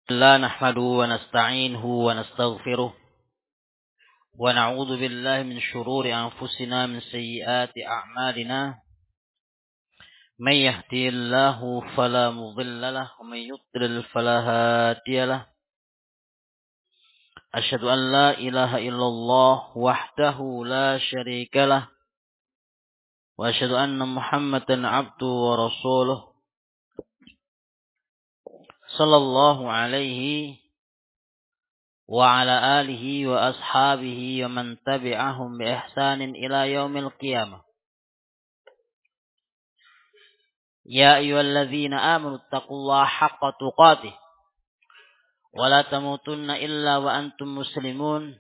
لا نحمده ونستعينه ونستغفره ونعوذ بالله من شرور أنفسنا من سيئات أعمالنا من يهدي الله فلا مضل له ومن يضلل فلا هادي له أشهد أن لا إله إلا الله وحده لا شريك له وأشهد أن محمدا عبده ورسوله صلى الله عليه وعلى آله وأصحابه ومن تبعهم بإحسان إلى يوم القيامة يا أيها الذين آمنوا اتقوا الله حق تقاته ولا تموتن إلا وأنتم مسلمون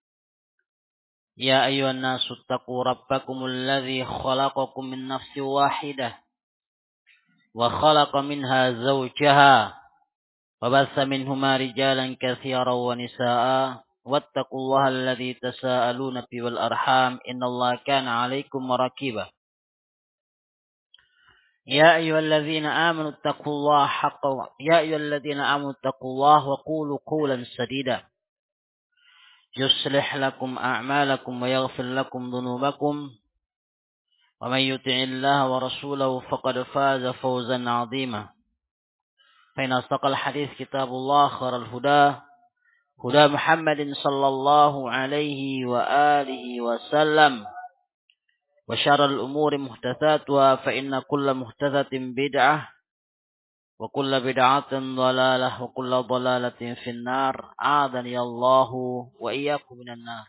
يا أيها الناس اتقوا ربكم الذي خلقكم من نفس واحدة وخلق منها زوجها وبث منهما رجالا كثيرا ونساء واتقوا الله الذي تساءلون به والأرحام إن الله كان عليكم رقيبا يا أيها الذين آمنوا اتقوا الله وقولوا قولا سديدا يصلح لكم أعمالكم ويغفر لكم ذنوبكم ومن يطع الله ورسوله فقد فاز فوزا عظيما فإن أصدق الحديث كتاب الله خير الهدى هدى محمد صلى الله عليه وآله وسلم وشر الأمور محدثاتها فإن كل محدثة بدعة وكل بدعة ضلالة وكل ضلالة في النار أعاذني الله وإياكم من النار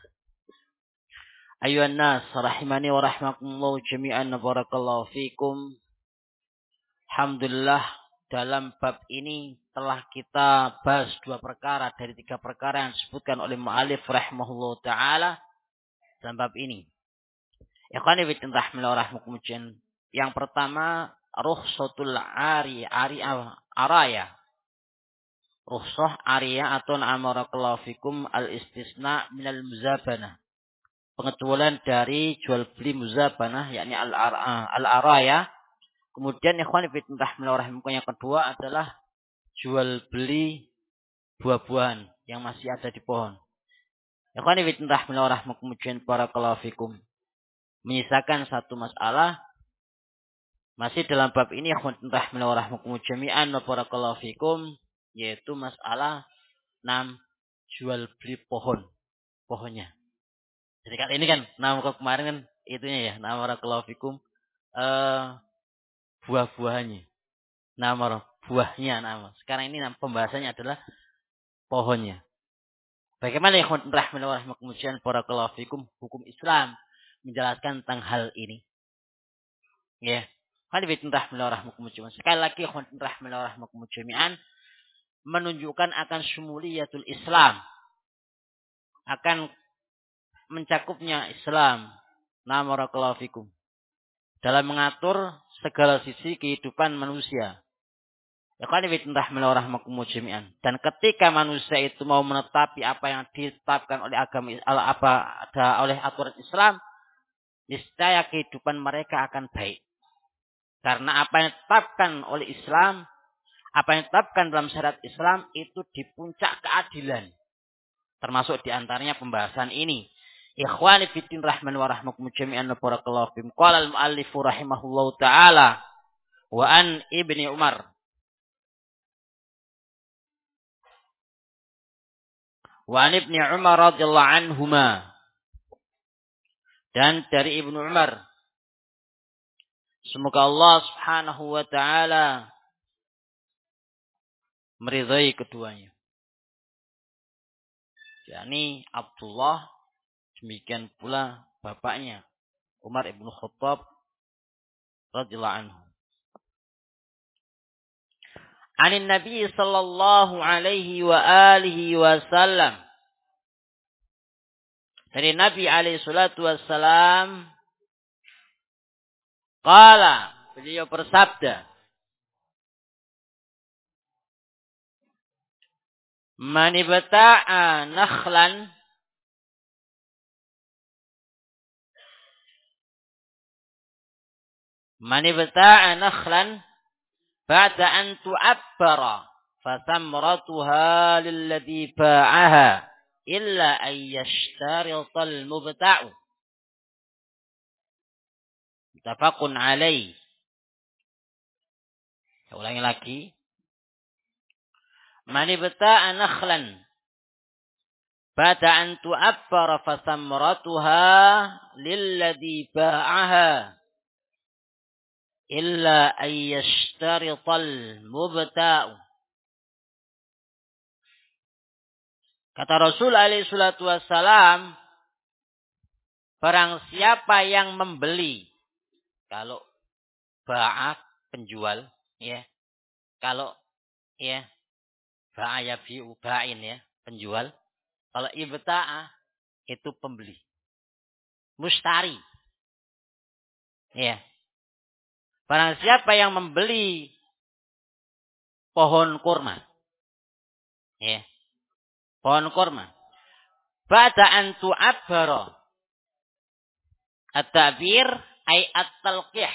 أيها الناس رحمني ورحمكم الله جميعا بارك الله فيكم. Alhamdulillah, dalam bab ini telah kita bahas 2 perkara dari 3 perkara yang disebutkan oleh mu'allif rahimahullah ta'ala dalam bab ini. Ikhwani fillah rahimahumullah. Yang pertama, rukhsatul araya. Rukhsah araya atau amarakallahu fikum al-istisna minal muzabana. Pengecualian dari jual beli muzabana, yakni al-araya. Kemudian ikhwani fillah rahimahumullah, yang kedua adalah jual beli buah-buahan yang masih ada di pohon. Ikhwani fillah rahimahumullah barakallahu fikum. Menyisakan satu masalah masih dalam bab ini rahimahumullah jami'an wa barakallahu fikum, yaitu masalah 6 jual beli pohonnya. Jadi kali ini kan kemarin kan itunya ya, barakallahu fikum buah-buahannya. Buahnya. Sekarang ini pembahasannya adalah pohonnya. Bagaimana ya rahimahumullah barakallahu fikum hukum Islam menjelaskan tentang hal ini? Ya. Sekali lagi rahimahumullah menunjukkan akan syumuliyatul Islam, akan mencakupnya Islam barakallahu fikum dalam mengatur segala sisi kehidupan manusia. Dan ketika manusia itu mau menetapi apa yang ditetapkan oleh oleh aturan Islam, niscaya kehidupan mereka akan baik. Karena apa yang ditetapkan oleh Islam, apa yang ditetapkan dalam syariat Islam itu di puncak keadilan. Termasuk diantaranya pembahasan ini. Ikhwani fiddin rahman wa rahmakumullah jami'an barakallahu fikum. Qala al-muallif rahimahullahu ta'ala wa an Ibni Umar. Wa an Ibni Umar radhiyallahu anhuma. Dan dari Ibnu Umar, semoga Allah subhanahu wa ta'ala meridhai keduanya. yakni Abdullah, demikian pula bapaknya Umar ibn Khattab radhiyallahu anhu. Anin Nabi sallallahu alaihi wa alihi wasallam, dari Nabi alaihi salatu wassalam, qala, beliau bersabda, man ibta'a nakhlan ba'da an tu'abbara fasamratuha lilladzi ba'aha illa ayyashtarital mubta'u. Muttafaqun alaih. Saya ulangi lagi. Man ibta'a nakhlan ba'da an tu'abbara fasamratuha lilladzi ba'aha illa ayyashtarital mubta'u. Kata Rasul alaihi salatu wassalam, barang siapa yang membeli, kalau ba'a penjual, ya. Kalau ya ba'a yabi'u ba'in ya, penjual. Kalau ibta'a itu pembeli. Mustari. Ya. Barang siapa yang membeli pohon kurma. Ya. Pohon kurma. Ba'da an tu'abbara. At-ta'bir ay at-talqih.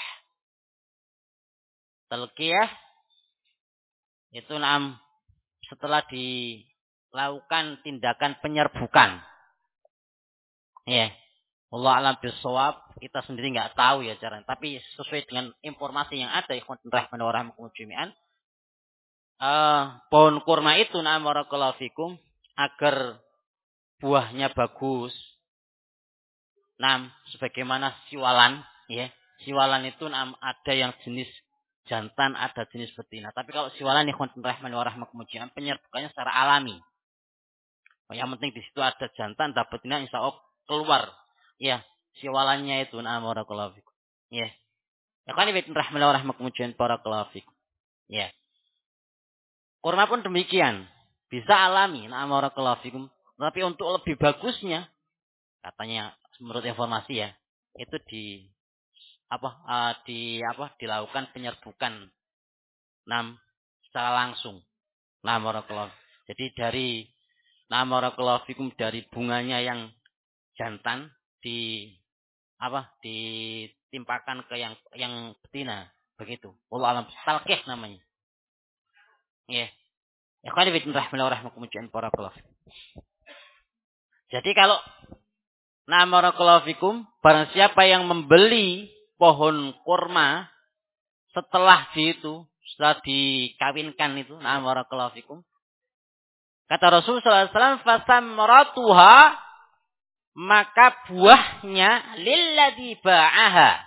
Talqih itu setelah dilakukan tindakan penyerbukan. Ya. Allah alam bisawab, kita sendiri nggak tahu ya caranya. Tapi sesuai dengan informasi yang ada, ikhwan rahman wa rahmakumullah jami'an, pohon kurma itu barakallahu fikum agar buahnya bagus. Sebagaimana siwalan, ya. Siwalan itu ada yang jenis jantan, ada jenis betina. Tapi kalau siwalan ikhwan rahman wa rahmakumullah jami'an, penyerbukannya secara alami. Yang penting di situ ada jantan, ada betina, insya Allah keluar. Ya, siwalannya itu barakallahu fikum. Ya. Ya kan ibn rahman wa rahmakumullah barakallahu fikum. Ya. Kurma pun demikian. Bisa alami barakallahu fikum. Tapi untuk lebih bagusnya katanya menurut informasi ya, itu dilakukan penyerbukan secara langsung. Barakallahu. Jadi dari barakallahu fikum dari bunganya yang jantan ditimpakan ke yang betina begitu. Wallahu alam. Talqih namanya. Ya. Ya kan ibn rahman wa rahmakumullah barakallahu. Jadi kalau barakallahu fikum, barang siapa yang membeli pohon kurma setelah dikawinkan itu, barakallahu fikum. Kata Rasul sallallahu alaihi wasallam, fasamratuha, maka buahnya lilladzi ba'aha,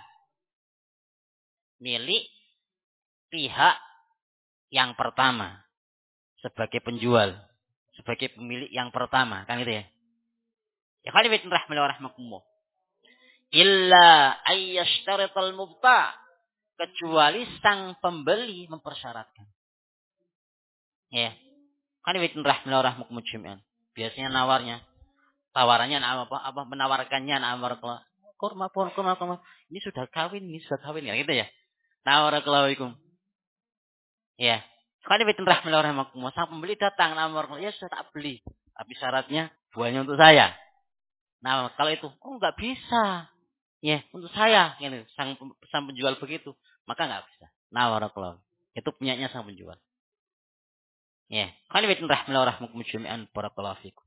milik pihak yang pertama sebagai penjual, sebagai pemilik yang pertama, kan gitu ya. Ya kan ibn rahman wa rahmakumullah. Illa ayyashtarital mubta', kecuali sang pembeli mempersyaratkan. Ya. Kan ibn rahman wa rahmakumullah jami'an. Biasanya tawarannya menawarkannya kurma. Ini sudah kawin ya gitu ya. Barakallahu. Ya. Kan ibn rahman wa rahmakumullah, sang pembeli datang ya sudah tak beli. Tapi syaratnya buahnya untuk saya. Kalau itu enggak bisa. Ya, untuk saya gitu. Sang penjual begitu, maka enggak bisa. Barakallahu. Itu punyanya sang penjual. Ya, kan ibn rahman wa rahmakumullah jami'an barakallahu fikum.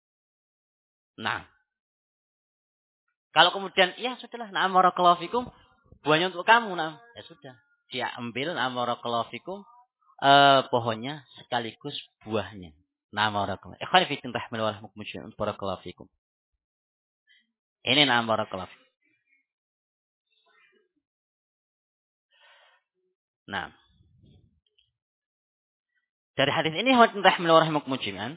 Kalau kemudian ya sudahlah, barakallahu fikum, buahnya untuk kamu, ya sudah. Dia ambil barakallahu fikum pohonnya sekaligus buahnya. Barakallahu. Ikhwan fillah rahman wa rahmakumullah barakallahu fikum. Ini barakallahu fikum. Dari hadis ini rahman wa rahmakumullah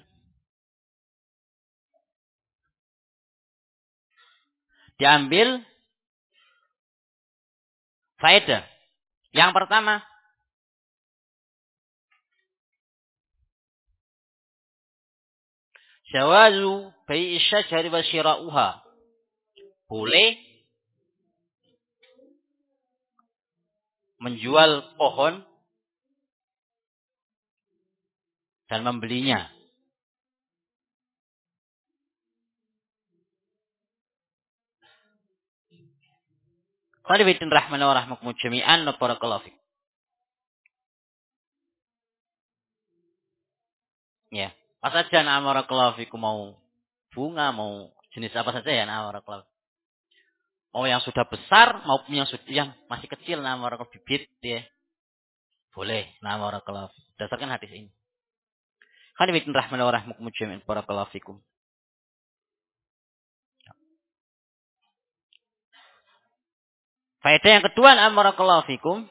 diambil faedah. Yang pertama, jawazu bai'i syajari wa syira'uha. Boleh menjual pohon dan membelinya. Qadibidin rahman wa rahmakumullah jami'an barakallahu fikum. Ya. Apa saja na'am barakallahu fikum, mau bunga, mau jenis apa saja ya na'am barakallahu. Mau yang sudah besar maupun yang masih kecil na'am barakallahu, bibit ya. Boleh na'am barakallahu. Berdasarkan hadis ini. Khairullahi rahmani wa rahmakum jami'an barakallahu fikum. Faedah yang kedua na'am barakallahu fikum.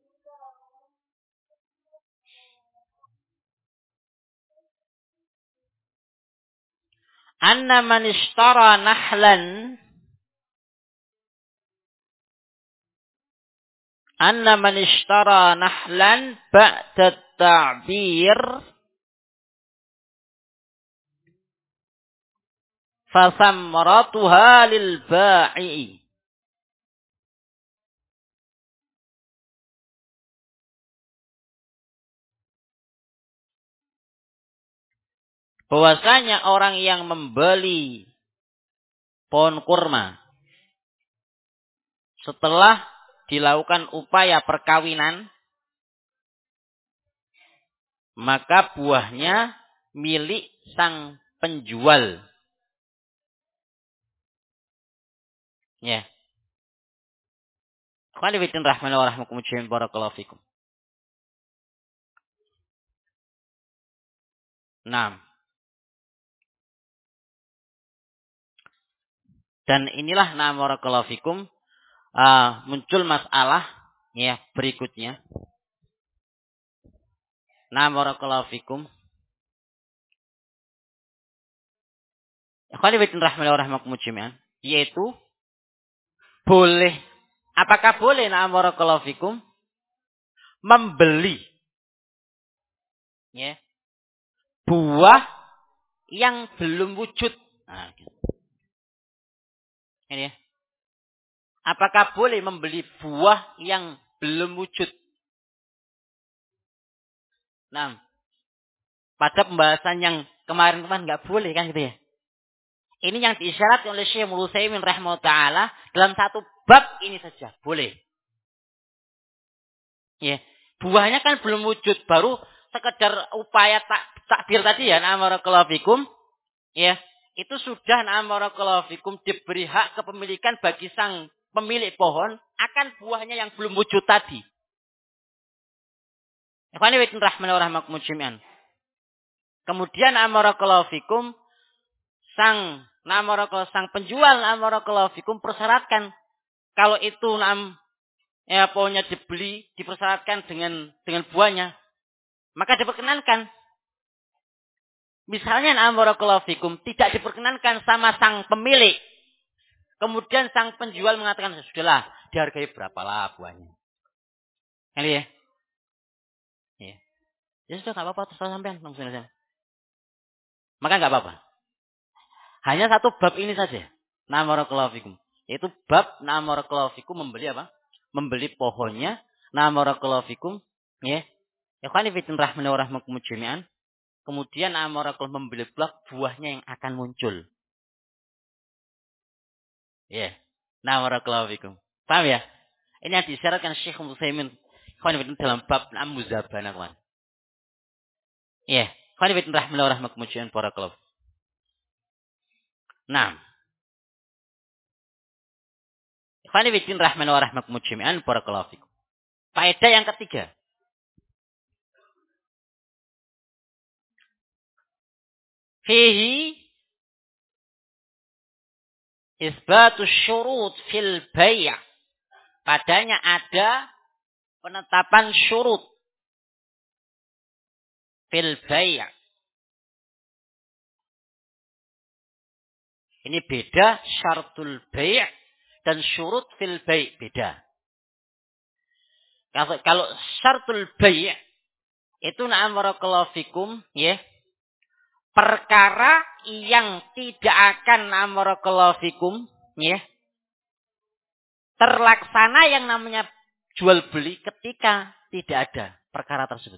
Anna man ishtara nahlan ba'da ta'bir fasamratuha lil ba'i. Bahwasanya orang yang membeli pohon kurma setelah dilakukan upaya perkawinan, maka buahnya milik sang penjual. Ya. Khairullahi rahmani wa rahmakum jami'an barakallahu fikum. Nah. Dan inilah na'am barakallahu fikum muncul masalah ya berikutnya. Na'am barakallahu fikum. Khairullahi rahmani wa rahmakum jami'an, yaitu boleh, apakah boleh na'am barakallahu fikum membeli ya buah yang belum wujud. Nah, gitu. Ini ya. Apakah boleh membeli buah yang belum wujud? Nah, pada pembahasan yang kemarin-kemarin nggak boleh kan gitu ya. Ini yang diisyaratkan oleh Syekh Utsaimin rahimahullah taala dalam satu bab ini saja boleh. Ya, buahnya kan belum wujud, baru sekedar upaya takbir tadi ya, na'am barakallahu fikum. Ya, itu sudah na'am barakallahu fikum diberi hak kepemilikan bagi sang pemilik pohon akan buahnya yang belum wujud tadi. Khairullahi rahmani wa rahmakum jami'an. Kemudian na'am barakallahu fikum sang penjual na'am barakallahu fikum persyaratkan kalau itu na'am pohonnya dibeli dipersyaratkan dengan buahnya, maka diperkenankan. Misalnya na'am barakallahu fikum tidak diperkenankan sama sang pemilik. Kemudian sang penjual mengatakan, sudahlah, dihargai berapalah buahnya. Ini ya. Ya. Ya sudah, enggak apa-apa, terserah sampean. Maka enggak apa-apa. Hanya satu bab ini saja. Na'am barakallahu fikum. Yaitu bab na'am barakallahu fikum membeli apa? Membeli pohonnya. Na'am barakallahu fikum. Ya. Ikhwani fillah rahmani wa rahmakum jami'an. Kemudian na'am barakallahu membeli buahnya yang akan muncul. Ya. Na'am barakallahu fikum. Paham ya? Ini yang disyaratkan Syekh Utsaimin dalam bab Muzabana, kawan. Ya, khairullahi rahmani wa rahmakum jami'an barakallahu. Nah. Khairullahi rahmani wa rahmakum jami'an barakallahu fikum. Faedah yang ketiga. Fihi isbatus syurut fil bai'. Padanya ada penetapan syurut fil bai'. Ini beda, syartul bai' dan syurut fil bai' beda. Kalau syartul bai' itu na'am barakallahu fikum ya, perkara yang tidak akan na'am barakallahu fikum ya, terlaksana yang namanya jual beli ketika tidak ada perkara tersebut.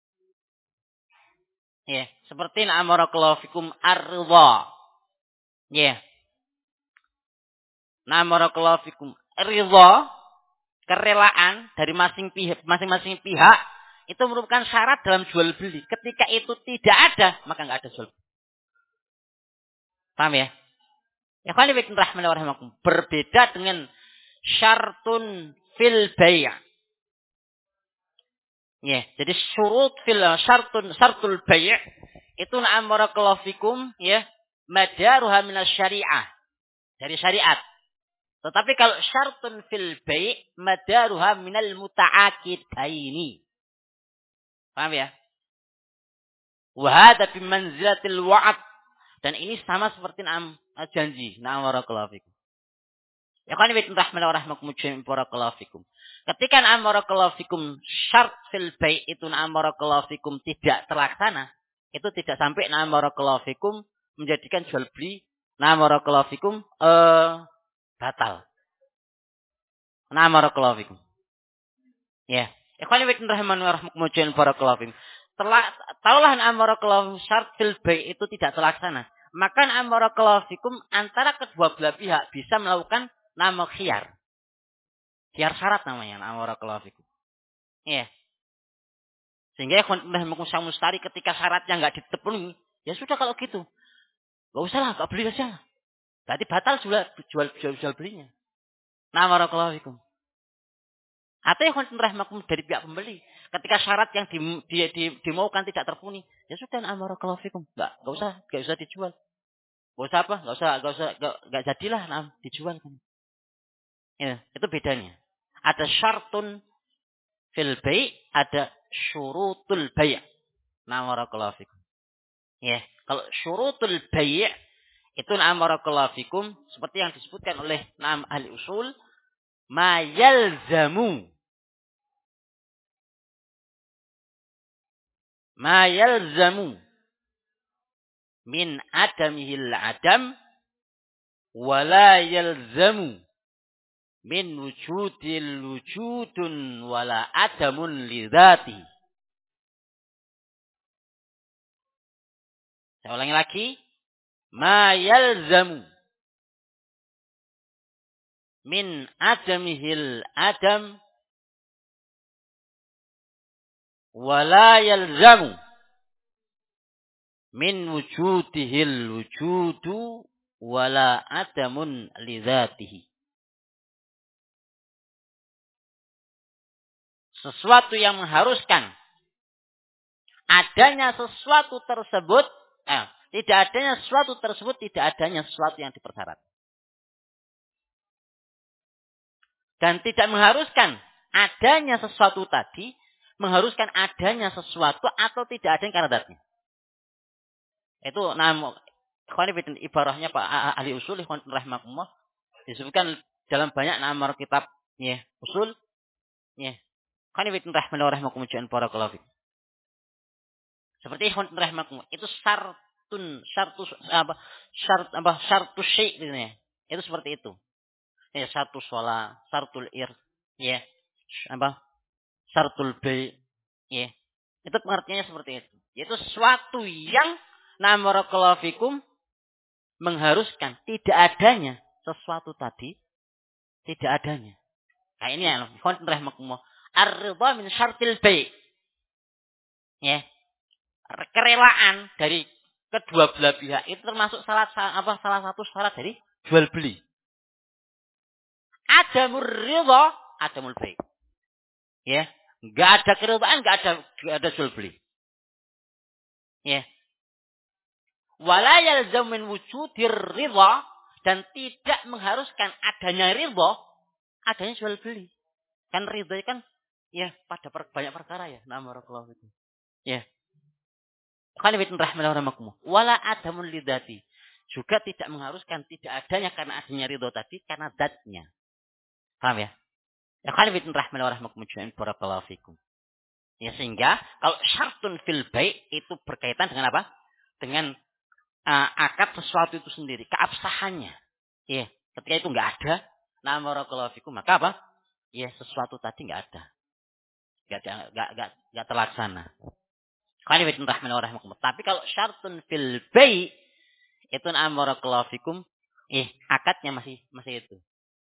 Ya, seperti na'am barakallahu fikum ar-ridha. Ya. Na'am barakallahu fikum ridha, kerelaan dari masing-masing pihak itu merupakan syarat dalam jual beli. Ketika itu tidak ada, maka nggak ada jual beli. Paham ya? Ya kan berbeda dengan syartun fil bai'. Ya, jadi syartul bai' itu na'am barakallahu fikum ya, madaruha minas syariah. Dari syariat. Tetapi kalau syartun fil bai' madaruha minal muta'aqidaini. Paham ya? Wa hadha bi manzilatil wa'd. Dan ini sama seperti janji. Na'am barakallahu fikum. Ya kan barakallahu fikum. Ketika na'am barakallahu fikum syart fil bai' itu na'am barakallahu fikum tidak terlaksana, itu tidak sampai na'am barakallahu fikum menjadikan jual beli na'am barakallahu fikum batal. Na'am barakallahu fikum. Ya. Ya kan barakallahu fikum. Taulah na'am barakallahu syart fil bai' itu tidak terlaksana. Maka na'am barakallahu fikum antara kedua belah pihak bisa melakukan nama khiyar. Khiyar syarat namanya na'am barakallahu fikum. Ya. Sehingga ikhwan mustari ketika syaratnya enggak dipenuhi, ya sudah kalau gitu. Enggak usah lah, enggak beli aja. Berarti batal jual belinya. Na'am barakallahu fikum. Atau ikhwan dari pihak pembeli, ketika syarat yang dimaukan tidak terpenuhi, ya sudah na'am barakallahu fikum. Enggak usah dijual. Enggak usah apa? Enggak jadilah dijual kan. Ya, itu bedanya. Ada syartun fil bai', ada syurutul bai'. Na'am barakallahu fikum. Ya, kalau syurutul bai' itu na'am barakallahu fikum seperti yang disebutkan oleh na'am ahli usul, ma yalzamu min adamihil adam wa la yalzamu min wujudun wala adamun li dzati. Saya ulangi lagi. Ma yalzamu min adamihil adam wala yalzamu min wujudihil wujudu wala adamun li dzatihi. Sesuatu yang mengharuskan adanya sesuatu tersebut, tidak adanya sesuatu tersebut, tidak adanya sesuatu yang dipersyarat. Dan tidak mengharuskan adanya sesuatu tadi, mengharuskan adanya sesuatu atau tidak adanya karena datnya. Itu ibarahnya Pak ahli usul rahimahumullah disebutkan dalam banyak nama kitab ya, usul ya. Seperti itu syartus syai' gitu ya. Itu seperti itu. Ya, syartus shalah, syartul ir, ya. Syartul bai, ya. Itu pengertiannya seperti itu. Yaitu sesuatu yang barakallahu fikum mengharuskan tidak adanya sesuatu tadi, tidak adanya. Nah ini ya, ar-ridha min syartil bai'. Ya. Kerelaan dari kedua belah pihak itu termasuk salah satu syarat dari jual beli. Adamur ridha, adamul bai'. Ya, enggak ada keridhaan, enggak ada jual beli. Ya. Wala yalzam min wujudir ridha, dan tidak mengharuskan adanya ridha, adanya jual beli. Kan ridha kan ya pada banyak perkara ya. Barakallahu fikum. Ya. Khalifitun rahimahullah. Wala adamun lidati. Juga tidak mengharuskan tidak adanya karena adanya ridho tadi karena zatnya. Paham ya? Ya khalifitun rahimahullah barakallahu fikum. Ya sehingga kalau syartun fil bai' itu berkaitan dengan apa? Dengan akad sesuatu itu sendiri, keabsahannya. Ya, ketika itu enggak ada, barakallahu fikum, maka apa? Ya sesuatu tadi enggak ada. Enggak terlaksana. Khalifitun rahimahullah. Tapi kalau syartun fil bai' itu barakallahu fikum, akadnya masih itu.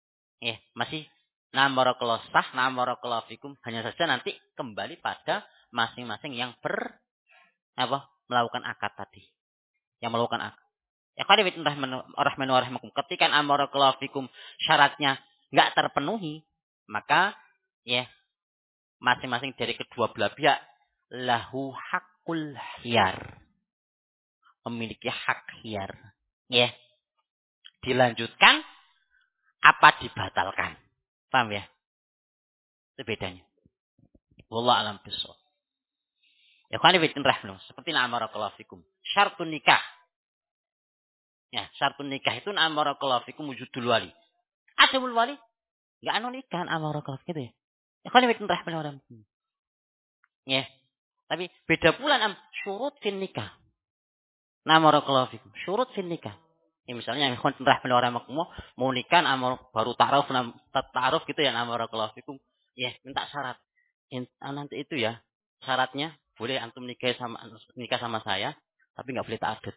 Masih barakallahu sah, barakallahu fikum, hanya saja nanti kembali pada masing-masing yang melakukan akad tadi. Yang melakukan akad. Ya rahmanu ketika amarakallahu fikum syaratnya enggak terpenuhi, maka ya masing-masing dari kedua belah pihak lahu hakul khiyar. Memiliki hak khiyar. Ya. Dilanjutkan apa dibatalkan. Paham ya? Itu bedanya. Wallahu a'lam bishawab. Ya kan rahmanu seperti amarakallahu fikum. Syaratun nikah. Ya, syaratun nikah itu amarakallahu fikum wujudul wali. Adamul wali enggak nikah amarakallahu gitu ya. Ya kan rahmanu. Ya. Tapi beda pula syurut fin nikah. Amarakallahu fikum. Syurut fin nikah. Ya misalnya ikhwan rahmanu mau nikah baru ta'aruf gitu ya amarakallahu fikum. Ya, minta syarat. Nanti itu ya syaratnya boleh antum nikah sama saya, tapi nggak boleh ta'adud.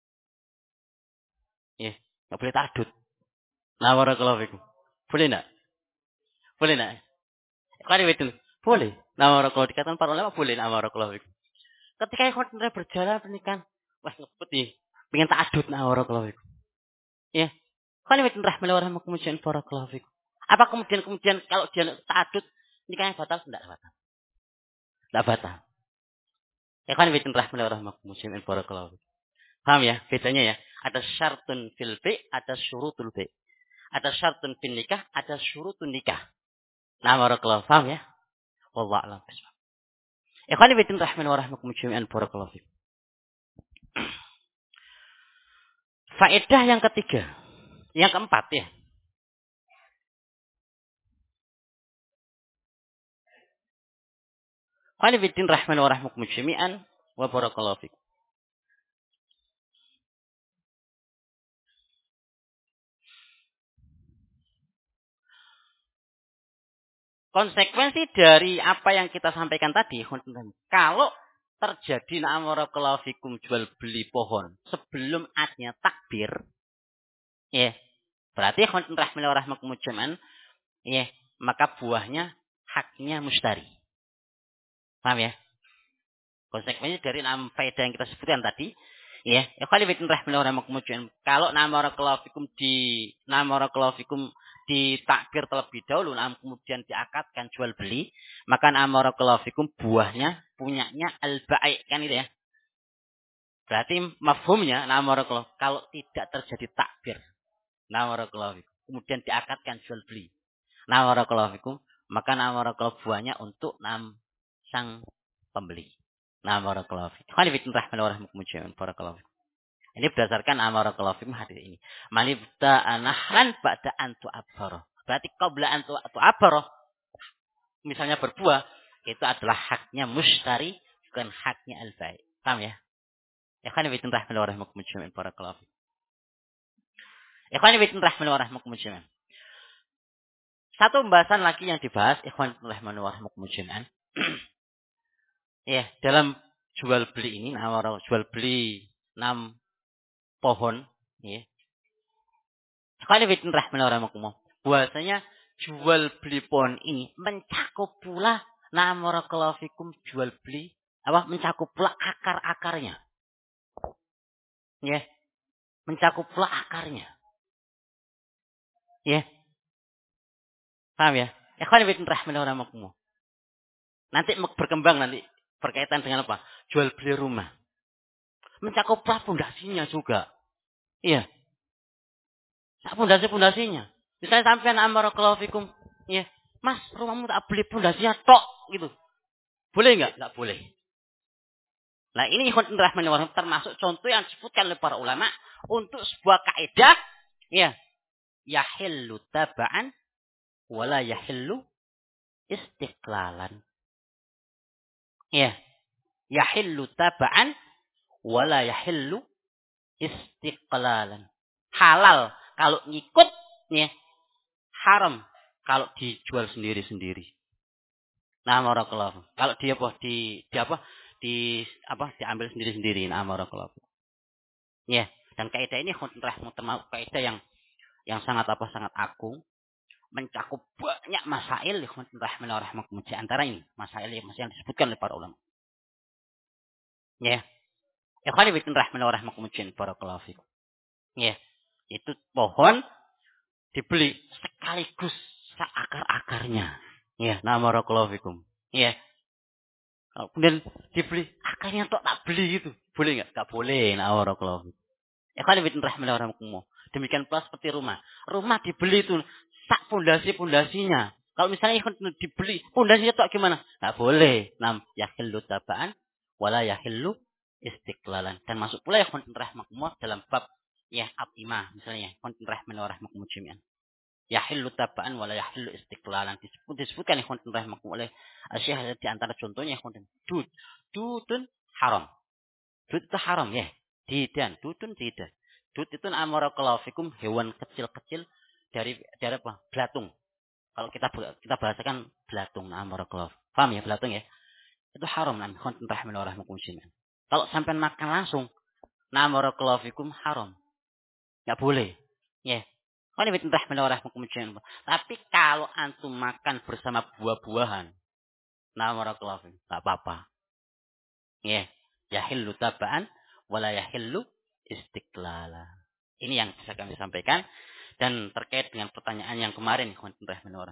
Ya, nggak boleh ta'adud. Nah, barakallahu fikum. Boleh enggak? Boleh enggak? Kali itu. Boleh. Nah, barakallahu dikatakan para ulama boleh nah barakallahu fikum. Ketika ikhwan berjalan pernikahan, wah ngebet nih. Pengen ta'adud nah barakallahu fikum. Ya. Kali itu rahmatullahi wabarakatuh barakallahu fikum. Apa kemudian kalau dia ta'adud nikahnya batal? Enggak batal. Enggak batal. Ya kan itu rahmatullahi wabarakatuh barakallahu fikum. Paham ya bedanya ya? Ada syartun fil bi', ada syurutul bi'. Ada syartun fil nikah, ada syurutun nikah. Nah, barakallahu paham ya? Wallahu a'lam bishawab. Ikhwani fillah rahimani wa rahimakum jami'an barakallahu fikum. Faedah yang ketiga, yang keempat ya. Ikhwani fillah rahimani wa rahimakum jami'an wa barakallahu fikum. Konsekuensi dari apa yang kita sampaikan tadi, kalau terjadi na'amarakallahu fikum jual beli pohon sebelum adanya takbir, ya, berarti rahmatullahi ya, maka buahnya haknya mustari. Paham ya? Konsekuensi dari faedah yang kita sebutkan tadi, ya, kalau na'amarakallahu fikum di takbir terlebih dahulu, kemudian diakadkan jual beli, maka amarakallahu fikum buahnya punyanya al-bai' kan itu ya. Berarti mafhumnya amarakallahu kalau tidak terjadi takbir, amarakallahu fikum, kemudian diakadkan jual beli, amarakallahu fikum, maka amarakallahu buahnya untuk sang pembeli. Amarakallahu fikum. Barakallahu fikum. Ini berdasarkan amarakallahu fikum hadis ini. Manibta anahran ba'da antu abbaroh. Berarti qabla antu abbaroh. Misalnya berbuah. Itu adalah haknya mustari. Bukan haknya al-bai'. Paham ya? Ikhwani bitin rahmanu wa rahmakum jami'an. Barakallahu fikum. Ikhwani bitin rahmanu wa rahmakum jami'an. Satu pembahasan lagi yang dibahas. Ikhwani bitin rahmanu wa rahmakum jami'an. Ya, dalam jual beli ini. Jual beli 6 pohon, ya. Sekali fitin rahmatullahi bahwasanya jual beli pohon ini mencakup pula barakallahu fikum jual beli mencakup pula akar-akarnya. Ya. Mencakup pula akarnya. Ya. Paham ya? Ikhwan fitin rahmatullahi nanti berkembang nanti berkaitan dengan apa? Jual beli rumah. Mencakup pula pondasinya juga. Iya. Pondasi-pondasinya. Misalnya sampean amarakallahu fikum, ya, Mas, rumahmu tak beli pondasinya tok gitu. Boleh enggak? Enggak boleh. Nah, ini ikhwan rahmani termasuk contoh yang disebutkan oleh para ulama untuk sebuah kaidah, ya, yahillu taba'an wala yahillu istiqlalan. Ya, yahillu taba'an wala yahillu istiqlalan. Halal kalau ngikut, ya, haram kalau dijual sendiri-sendiri. Nah, barakallahu. Kalau diambil sendiri-sendiri. Nah, barakallahu. Ya, dan kaidah ini termasuk kaidah yang sangat sangat agung, mencakup banyak masail di antara ini masail yang disebutkan oleh para ulama. Ya. Ikhwani bikin rahman wa rahmakumullah barakallahu fikum. Ya. Itu pohon dibeli sekaligus seakar-akarnya. Ya, nama barakallahu fikum. Ya. Kemudian dibeli akarnya tok tak beli gitu. Boleh enggak? Enggak boleh. Nama barakallahu fikum. Ikhwani bikin rahman wa rahmakumullah. Demikian pula seperti rumah. Rumah dibeli itu sak pondasi-pondasinya. Kalau misalnya ikhwan dibeli pondasinya tok gimana? Enggak boleh. Nam yahillu tabaan wala yahillu istiqlalan. Dan masuk pula ikhwan rahmakumullah dalam bab ya atimah misalnya. Ikhwan rahman wa rahmakumullah jami'an. Yahillu tabaan wala yahillu istiqlalan. Disebutkan ikhwan rahmakumullah oleh Syekh di antara contohnya ikhwan dud. Dudun haram. Dud itu haram ya. Didan, dudun tidak. Dud itu amarakallahu fikum hewan kecil-kecil dari apa? Belatung. Kalau kita bahasakan belatung amarakallahu. Paham ya belatung ya? Itu haram nam khonten rahimahullah. Kalau sampai makan langsung amarakallahu fikum haram. Enggak boleh. Ya. Ini bitin rahimahullah. Tapi kalau antum makan bersama buah-buahan amarakallahu fikum enggak apa-apa. Ya. Yahillu tabaan wala yahillu istiqlala. Ini yang bisa kami sampaikan dan terkait dengan pertanyaan yang kemarin khonten rahimahullah.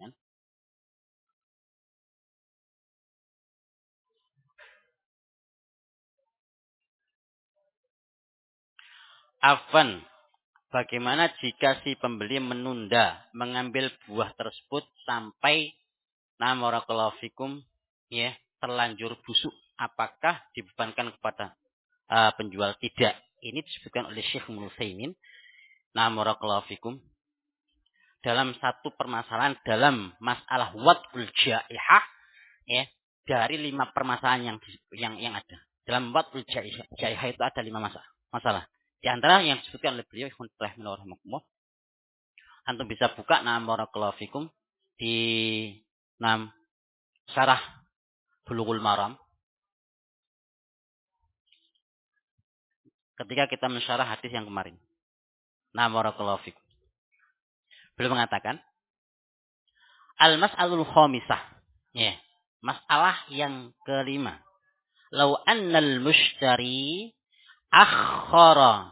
Afan, bagaimana jika si pembeli menunda mengambil buah tersebut sampai namarakallahu fikum ya terlanjur busuk? Apakah dibebankan kepada penjual? Tidak. Ini disebutkan oleh Syekh Mu'tsaimin namarakallahu fikum dalam satu permasalahan dalam masalah wad'ul jaihah ya dari 5 permasalahan yang ada. Dalam wad'ul jaihah itu ada 5 masalah. Di antara yang disebutkan oleh beliau rahimahullah, antum bisa buka barakallahu fikum di syarah Bulughul Maram. Ketika kita mensyarah hadis yang kemarin. Barakallahu fikum. Beliau mengatakan al-mas'alul khamisah. Ya, masalah yang kelima. Lau annal mushtari akhara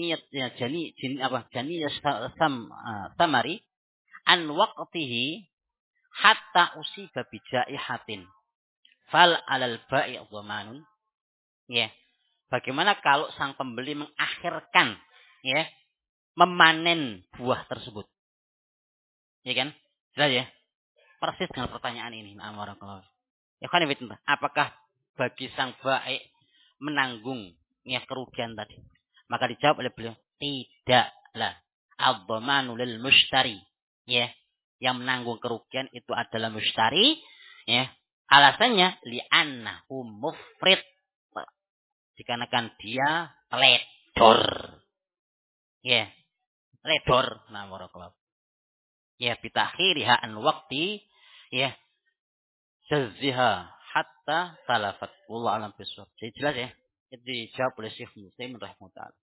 janiyat samari an waqtihi hatta usiba bijaihatin fal alal bai' dhamanun. Ya. Bagaimana kalau sang pembeli mengakhirkan ya memanen buah tersebut? Ya kan? Jelas ya? Persis dengan pertanyaan ini. Ya kan apakah bagi sang bai' menanggung ya kerugian tadi? Maka dijawab oleh beliau, tidaklah. Ad-dhamanu lil mushtari. Ya. Yang menanggung kerugian itu adalah mushtari, ya. Alasannya li'annahu mufrid. Dikarenakan dia teledor. Ya, teledor. Nah, barakallahu. Ya, bitakhiriha an waqti, ya, jazziha hatta talafat. Wallahu a'lam bishawab. Jadi jelas ya. Itu dijawab oleh Syekh Muslim rahimahullah.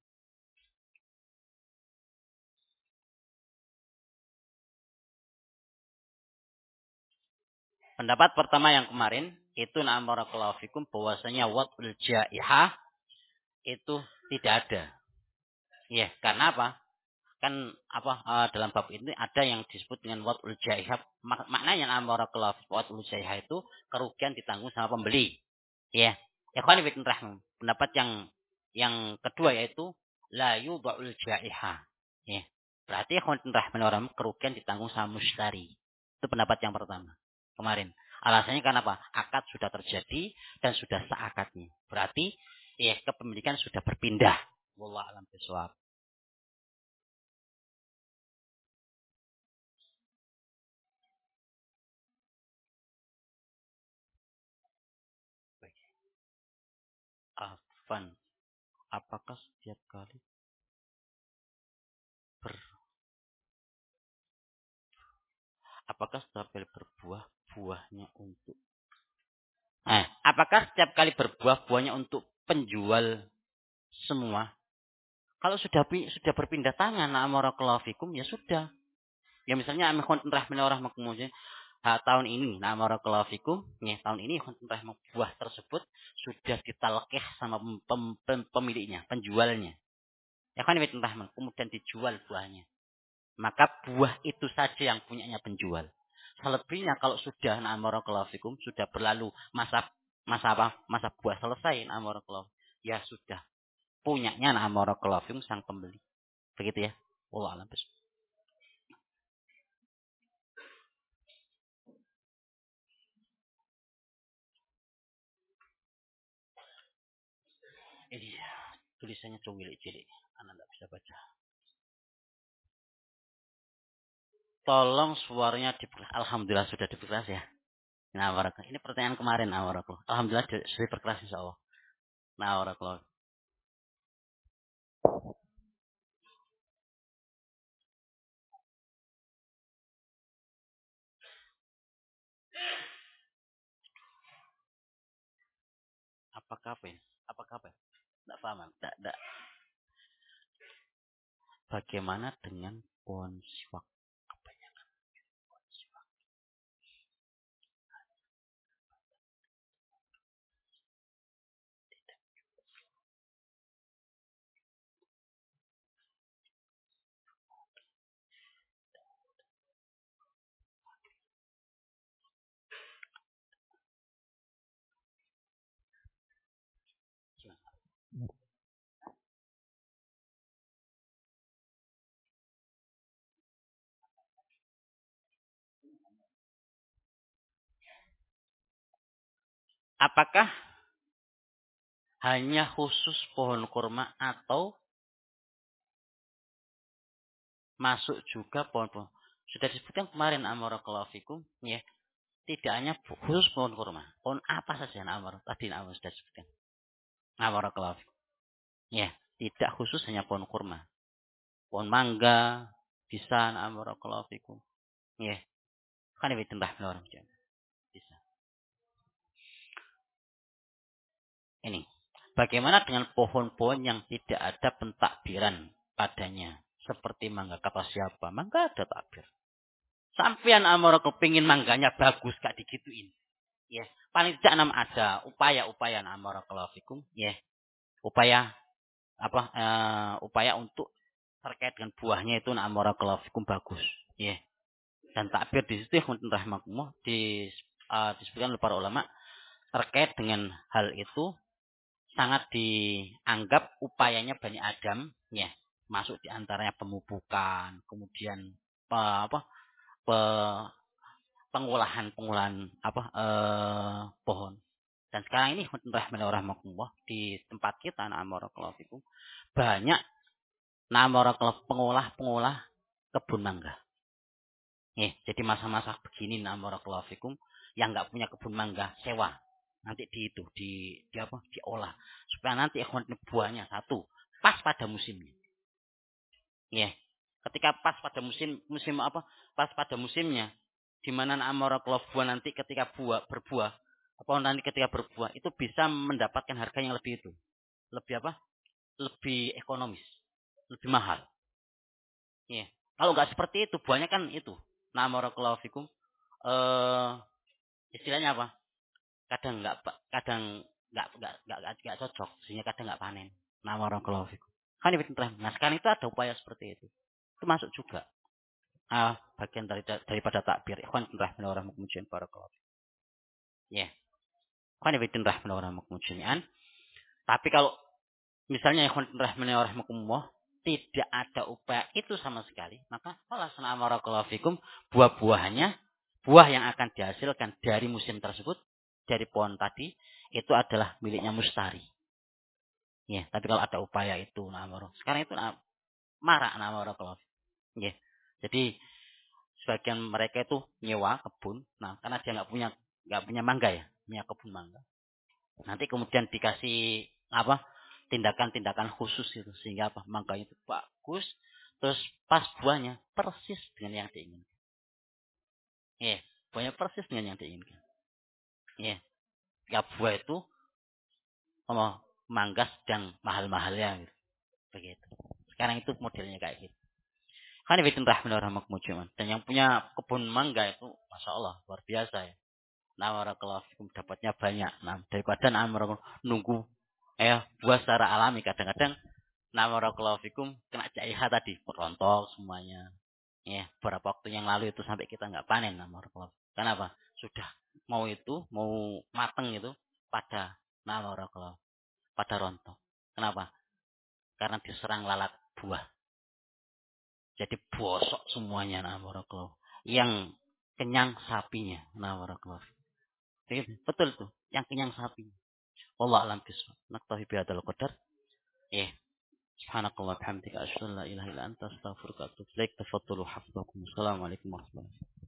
Pendapat pertama yang kemarin itu barakallahu fikum bahwasanya wad'ul jaihah itu tidak ada. Ya, karena apa? Kan dalam bab ini ada yang disebut dengan wad'ul jaihah. Maknanya barakallahu fikum wad'ul jaihah itu kerugian ditanggung sama pembeli. Ya. Ikhwan fillah rahim. Pendapat yang kedua yaitu la yudha'ul jaihah. Ya. Berarti ikhwan fillah kerugian ditanggung sama mushtari. Itu pendapat yang pertama. Kemarin. Alasannya karena apa? Akad sudah terjadi dan sudah sah akadnya. Berarti ya kepemilikan sudah berpindah. Wallahu a'lam bishawab. Afan. Apakah setiap kali ber apakah setiap kali berbuah buahnya untuk apakah setiap kali berbuah buahnya untuk penjual semua? Kalau sudah berpindah tangan amarakallahu fikum ya sudah. Ya misalnya amikon rahmin rahmakumullah tahun ini, nah barakallahu fikum, ya, tahun ini buah tersebut sudah ditalqih sama pemiliknya, penjualnya. Ya kan kemudian dijual buahnya. Maka buah itu saja yang punyanya penjual. Selebihnya kalau sudah nah barakallahu fikum, sudah berlalu masa masa apa? Masa buah selesai nah barakallahu. Ya sudah punyanya nah barakallahu fikum sang pembeli. Begitu ya. Wallahu a'lam. Iya, tulisannya cilik-cilik. Anak tidak bisa baca. Tolong suaranya diperkeras. Alhamdulillah sudah diperkeras ya. Nah, warakallah. Ini pertanyaan kemarin, nah, warakallah. Alhamdulillah sudah diperkeras insya Allah. Nah, warakallah. Apakah apa ya? Apakah apa ya? Tidak paham. Tidak. Bagaimana dengan pohon siwak? Kebanyakan pohon siwak. Apakah hanya khusus pohon kurma atau masuk juga pohon-pohon? Sudah disebutkan kemarin amarakallahu fikum, ya. Tidak hanya khusus pohon kurma. Pohon apa saja amar tadi amar sudah disebutkan. Amarakallahu fikum. Ya, tidak khusus hanya pohon kurma. Pohon mangga, bisa amarakallahu fikum. Ya, kan ini tembah orang bisa. Ini. Bagaimana dengan pohon-pohon yang tidak ada pentakbiran padanya? Seperti mangga, kata siapa? Mangga ada takbir. Sampian amara kepingin mangganya bagus, gak digituin. Ya, paling tidak nam ada upaya-upaya amara kalafikum. Ya, upaya apa? Upaya untuk terkait dengan buahnya itu amara kalafikum bagus. Ya, dan takbir di situ untuk rahmatullah disebutkan oleh para ulama terkait dengan hal itu sangat dianggap upayanya Bani Adam, ya, masuk di antaranya pemupukan, kemudian apa pengolahan apa pohon. Dan sekarang ini rahmatullah di tempat kita barakallahu fikum banyak barakallahu pengolah kebun mangga. Ya, jadi masa-masa begini barakallahu fikum yang nggak punya kebun mangga sewa. Nanti di apa? Diolah supaya nanti buahnya satu pas pada musimnya. Ya. Ketika pas pada musim apa? Pas pada musimnya di mana amaraklov buah nanti ketika berbuah apa nanti ketika berbuah itu bisa mendapatkan harga yang lebih itu. Lebih apa? Lebih ekonomis, lebih mahal. Ya. Kalau nggak seperti itu buahnya kan itu. Nah, amarakallahu fikum istilahnya apa? Kadang nggak cocok, sehingga kadang nggak panen. Nah, amarakallahu fikum. Kan itu Nah, sekarang itu ada upaya seperti itu. Itu masuk juga. Bagian daripada takbir. Ikhwan rahimahullah rahmatullah barakallahu. Ya. Ikhwan rahimahullah rahmatullah. Tapi kalau misalnya ikhwan rahimahullah rahmatullah tidak ada upaya itu sama sekali, maka Allah barakallahu fikum buah-buahnya, buah yang akan dihasilkan dari musim tersebut, dari pohon tadi, itu adalah miliknya mustari. Ya, tapi kalau ada upaya itu, sekarang itu marak barakallahu. Ya. Jadi sebagian mereka itu nyewa kebun. Nah, karena dia nggak punya mangga ya, punya kebun mangga. Nanti kemudian dikasih apa? Tindakan-tindakan khusus itu sehingga apa? Mangganya itu bagus, terus pas buahnya persis dengan yang diinginkan. Ya, buahnya persis dengan yang diinginkan. Ya, ya buah itu mangga sedang mahal-mahalnya gitu. Begitu. Sekarang itu modelnya kayak gitu. Kan itu rahman rahmatmu cuman. Dan yang punya kebun mangga itu, masya Allah luar biasa ya. Nah, barakallahu fikum dapatnya banyak. Nah, daripada nunggu buah secara alami kadang-kadang nah barakallahu fikum kena jaiha tadi, merontok semuanya. Ya, beberapa waktu yang lalu itu sampai kita nggak panen nah barakallahu. Kenapa? Sudah mau mateng itu pada nah barakallahu, pada rontok. Kenapa? Karena diserang lalat buah. Jadi bosok semuanya nah barakallahu. Yang kenyang sapinya. Nah barakallahu. Betul tuh, yang kenyang sapi. Wallah alam bisawab. Naktafi bihadzal qadar. Eh, subhanakallah bihamdika asyhadu an la ilaha illa anta astaghfiruka wa atubu ilaik. Tafaddalu hafizakum. Assalamualaikum warahmatullahi wabarakatuh.